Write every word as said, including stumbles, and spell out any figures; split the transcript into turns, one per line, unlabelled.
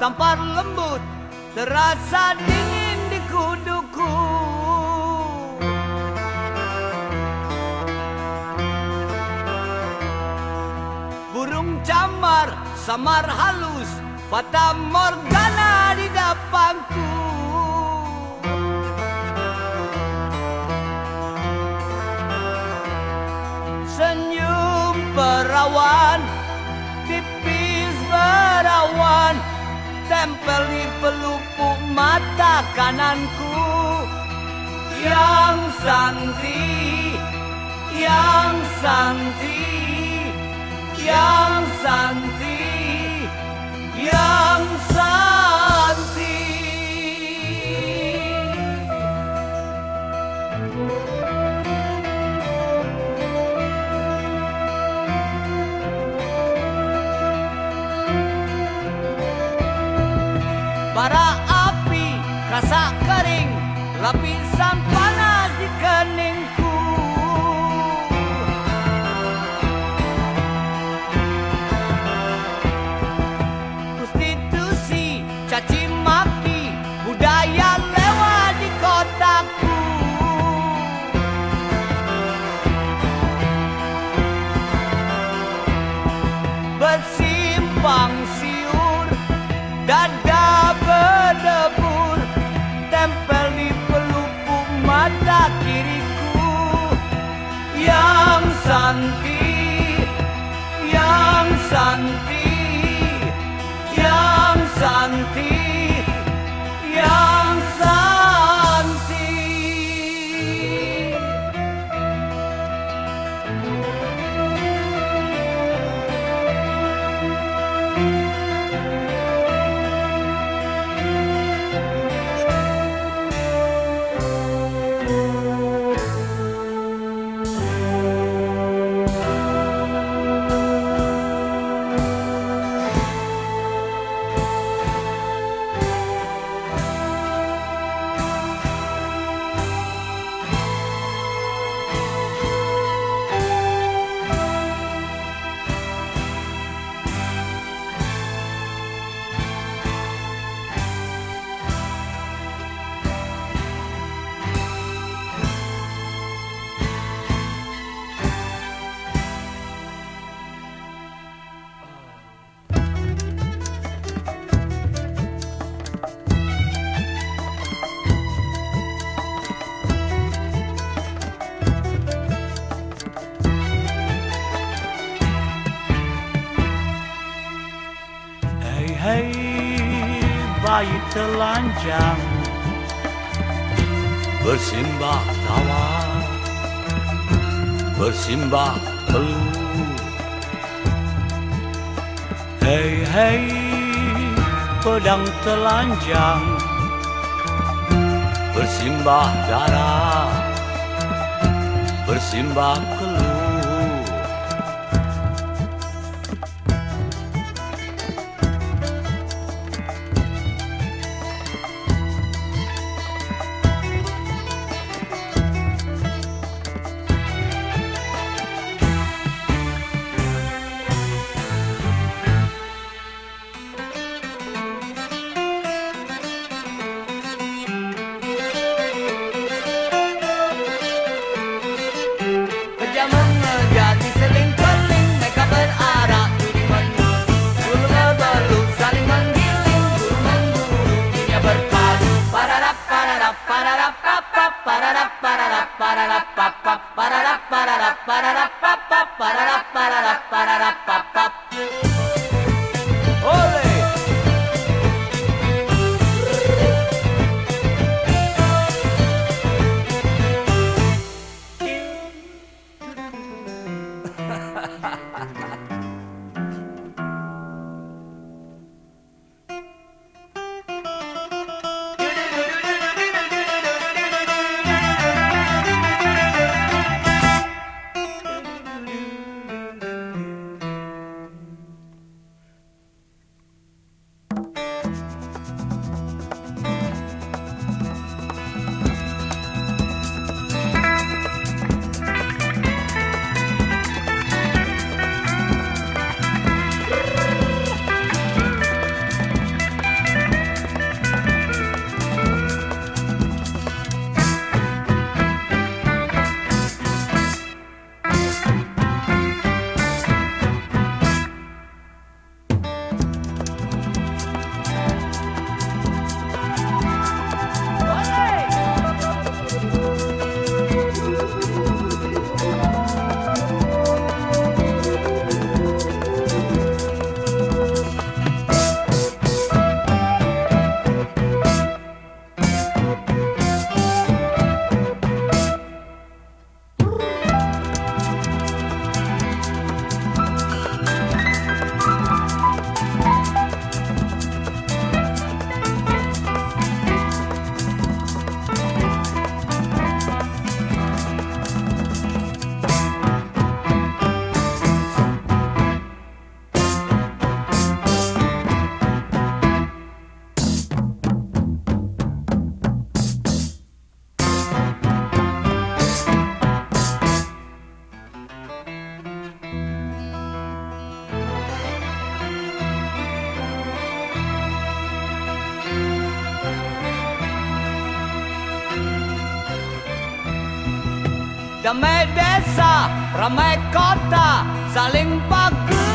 tampar lembut, terasa dingin di kuduku. Burung camar, samar halus, fata morgana di depanku. Senyum perawan, tipis berawan, tempel di pelupuk mata kananku. Yang santi, yang santi, yang santi, yang santi. Bara api rasa kering, lapisan panas di keningku. Prostitusi, caci maki, budaya lewat di kotaku. Bersimpang siur, dada berdebur, tempel di pelupuk mata kiriku. Yang santi, yang santi, yang santi, yang santi.
Hei bayi telanjang, bersimbah tawa, bersimbah peluh. Hei hei pedang telanjang, bersimbah darah, bersimbah keluh.
Mengejar di seling-keling, mereka berarak tuding menurut. Bulu ngebelu, saling menggiling, guru mengguru, dunia berpadu. Pararap, pararap, pararap, papap, pararap, pararap, pararap, papap, pararap, pararap, pararap, papap, pararap, pararap, pararap, papap. Oleh! damai desa, ramai kota, saling bagus.